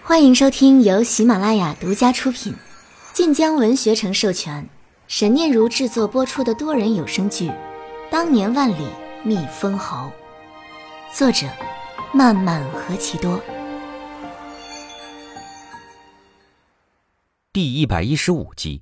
欢迎收听由喜马拉雅独家出品，晋江文学城授权，沈念如制作播出的多人有声剧《当年万里觅封侯》，作者漫漫何其多。 第115集。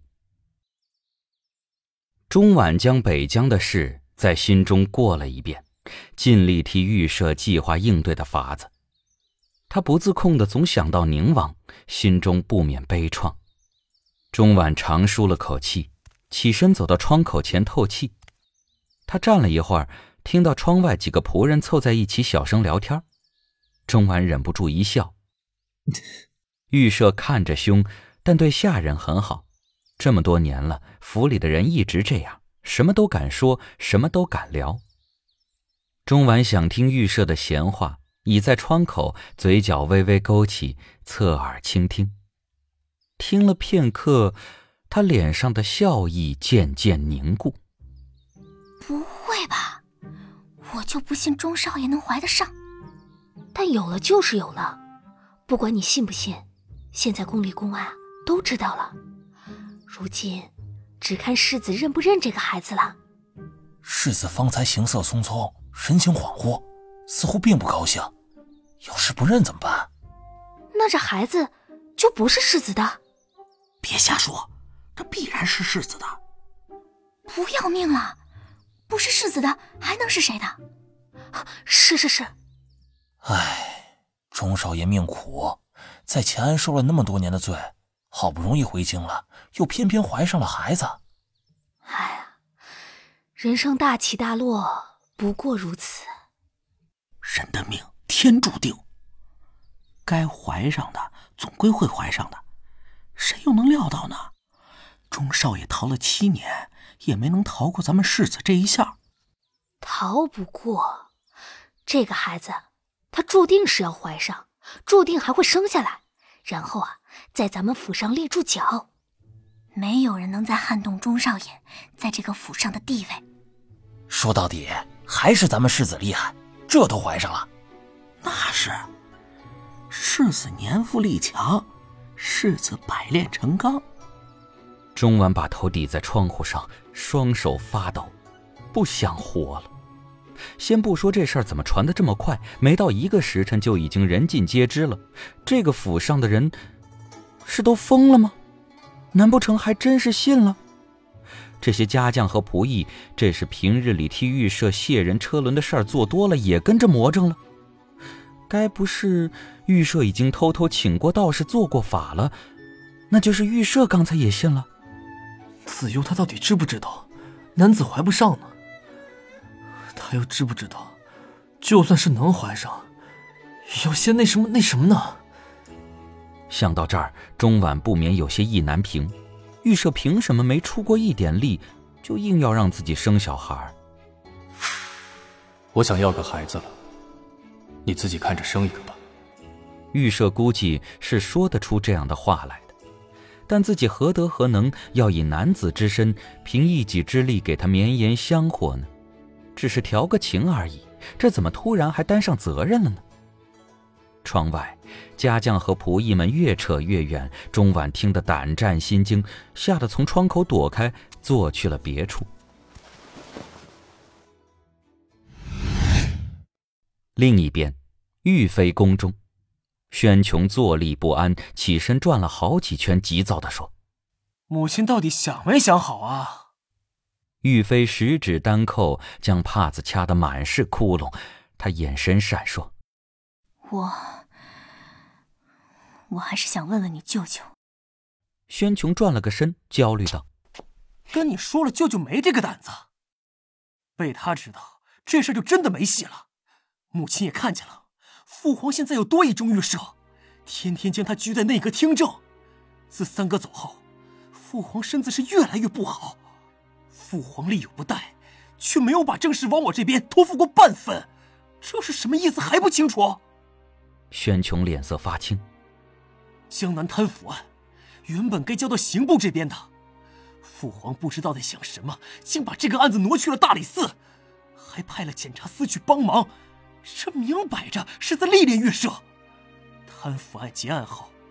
钟婉将北疆的事在心中过了一遍，尽力替预设计划应对的法子。他不自控地总想到宁王，心中不免悲怆。钟婉长舒了口气，起身走到窗口前透气。他站了一会儿，听到窗外几个仆人凑在一起小声聊天。钟婉忍不住一笑。预设看着凶，但对下人很好。这么多年了，府里的人一直这样，什么都敢说，什么都敢聊。钟婉想听预设的闲话，倚在窗口，嘴角微微勾起，侧耳倾听。听了片刻，他脸上的笑意渐渐凝固。 不会吧，我就不信钟少爷能怀得上。 但有了就是有了，不管你信不信，现在宫里宫外都知道了。如今只看世子认不认这个孩子了。 世子方才行色匆匆，神情恍惚，似乎并不高兴。要是不认怎么办？ 那这孩子就不是世子的？ 别瞎说，这必然是世子的。 不要命了，不是世子的还能是谁的？ 是。 唉，钟少爷命苦，在乾安受了那么多年的罪，好不容易回京了，又偏偏怀上了孩子。 哎呀，人生大起大落，不过如此。 人的命天注定，该怀上的总归会怀上的，谁又能料到呢？钟少爷逃了7年，也没能逃过咱们世子这一下。 逃不过，这个孩子他注定是要怀上，注定还会生下来，然后在咱们府上立住脚。 没有人能再撼动钟少爷在这个府上的地位。 说到底还是咱们世子厉害，这都怀上了。 那是，世子年富力强，世子百炼成钢。 钟婉把头抵在窗户上，双手发抖，不想活了。先不说这事儿怎么传得这么快，没到1个时辰就已经人尽皆知了。这个府上的人是都疯了吗？难不成还真是信了？这些家将和仆役，这是平日里替预设卸人车轮的事儿做多了，也跟着魔怔了。该不是预设已经偷偷请过道士做过法了？那就是预设刚才也信了。 子悠他到底知不知道男子怀不上呢？他又知不知道，就算是能怀上，要先那什么呢？ 想到这儿，钟婉不免有些意难平。预设凭什么没出过一点力，就硬要让自己生小孩？ 我想要个孩子了，你自己看着生一个吧。 预设估计是说得出这样的话来的，但自己何德何能要以男子之身，凭一己之力给他绵延香火呢？只是调个情而已，这怎么突然还担上责任了呢？窗外家将和仆役们越扯越远，钟婉听得胆战心惊，吓得从窗口躲开，坐去了别处。另一边，玉妃宫中，宣琼坐立不安，起身转了好几圈，急躁地说： 母亲到底想没想好啊？ 玉妃十指单扣，将帕子掐得满是窟窿，她眼神闪烁。 我还是想问问你舅舅。 宣琼转了个身，焦虑道： 跟你说了，舅舅没这个胆子。被他知道，这事就真的没戏了。母亲也看见了，父皇现在有多倚重预设，天天将他拘在内阁听政。自三哥走后，父皇身子是越来越不好。父皇力有不逮，却没有把政事往我这边托付过半分，这是什么意思还不清楚？ 宣琼脸色发青。 江南贪腐案原本该交到刑部这边的，父皇不知道在想什么，竟把这个案子挪去了大理寺，还派了检察司去帮忙，这明摆着是在历练预设。贪腐案结案后，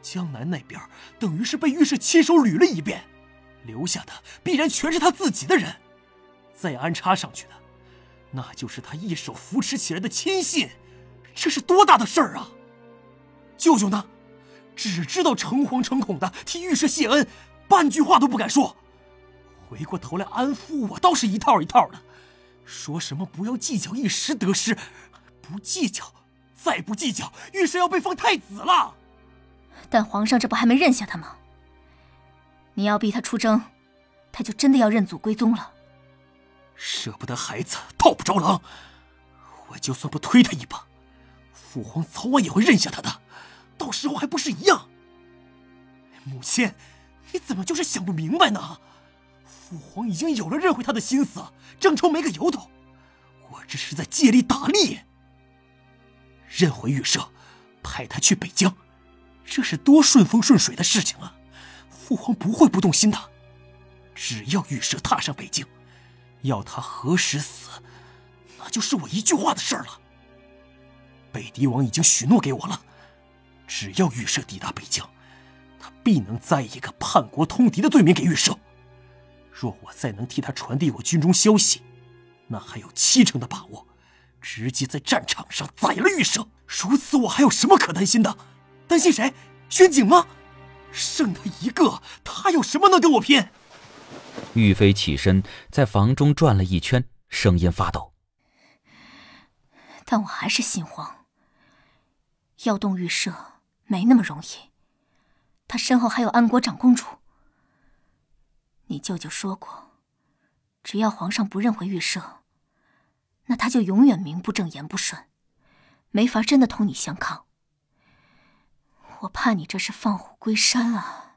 江南那边等于是被御史亲手捋了一遍，留下的必然全是他自己的人，再安插上去的，那就是他一手扶持起来的亲信，这是多大的事儿啊！舅舅呢，只知道诚惶诚恐的替御史谢恩，半句话都不敢说。回过头来安抚我倒是一套一套的，说什么不要计较一时得失，不计较，再不计较，御史要被封太子了。 但皇上这不还没认下他吗？你要逼他出征，他就真的要认祖归宗了。 舍不得孩子套不着狼，我就算不推他一把，父皇早晚也会认下他的，到时候还不是一样？母亲，你怎么就是想不明白呢？父皇已经有了认回他的心思，郑州没个由头，我这是在借力打力。认回御舍，派他去北疆，这是多顺风顺水的事情啊！父皇不会不动心的。只要御舍踏上北京，要他何时死，那就是我一句话的事儿了。北狄王已经许诺给我了，只要御舍抵达北疆，他必能栽一个叛国通敌的罪名给御舍。若我再能替他传递我军中消息，那还有70%的把握，直接在战场上宰了御舍。如此我还有什么可担心的？担心谁？宣景吗？剩他一个，他有什么能跟我拼？ 玉妃起身在房中转了一圈，声音发抖。 但我还是心慌，要动御舍没那么容易，他身后还有安国长公主。你舅舅说过，只要皇上不认回御舍，那他就永远名不正言不顺，没法真的同你相抗。我怕你这是放虎归山啊，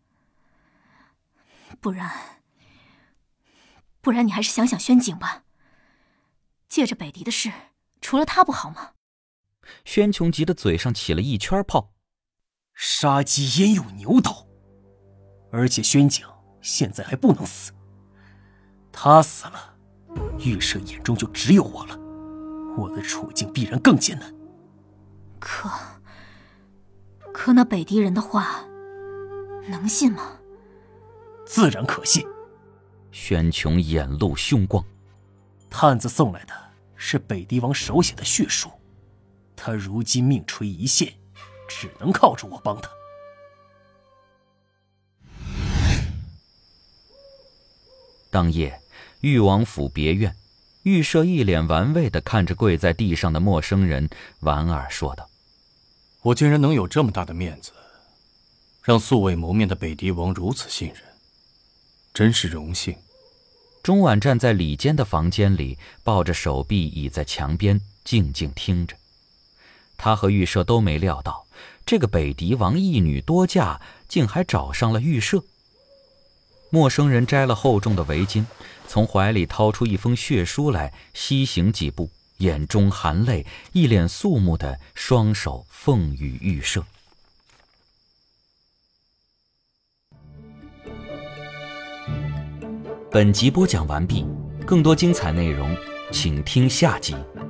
不然你还是想想宣景吧。借着北狄的事，除了他不好吗？ 宣琼急的嘴上起了一圈泡。 杀鸡焉有牛刀，而且宣景现在还不能死，他死了，御舍眼中就只有我了，我的处境必然更艰难。 可那北狄人的话能信吗？ 自然可信。 宣琼眼露凶光。 探子送来的是北狄王手写的血书，他如今命垂一线，只能靠着我帮他。 当夜，裕王府别院，御舍一脸玩味地看着跪在地上的陌生人，莞尔说道：“ 我竟然能有这么大的面子，让素未谋面的北狄王如此信任，真是荣幸。” 钟婉站在里间的房间里，抱着手臂倚在墙边，静静听着。他和御舍都没料到，这个北狄王一女多嫁，竟还找上了御舍。陌生人摘了厚重的围巾，从怀里掏出一封血书来，西行几步，眼中含泪，一脸肃穆的双手奉与御舍。本集播讲完毕，更多精彩内容请听下集。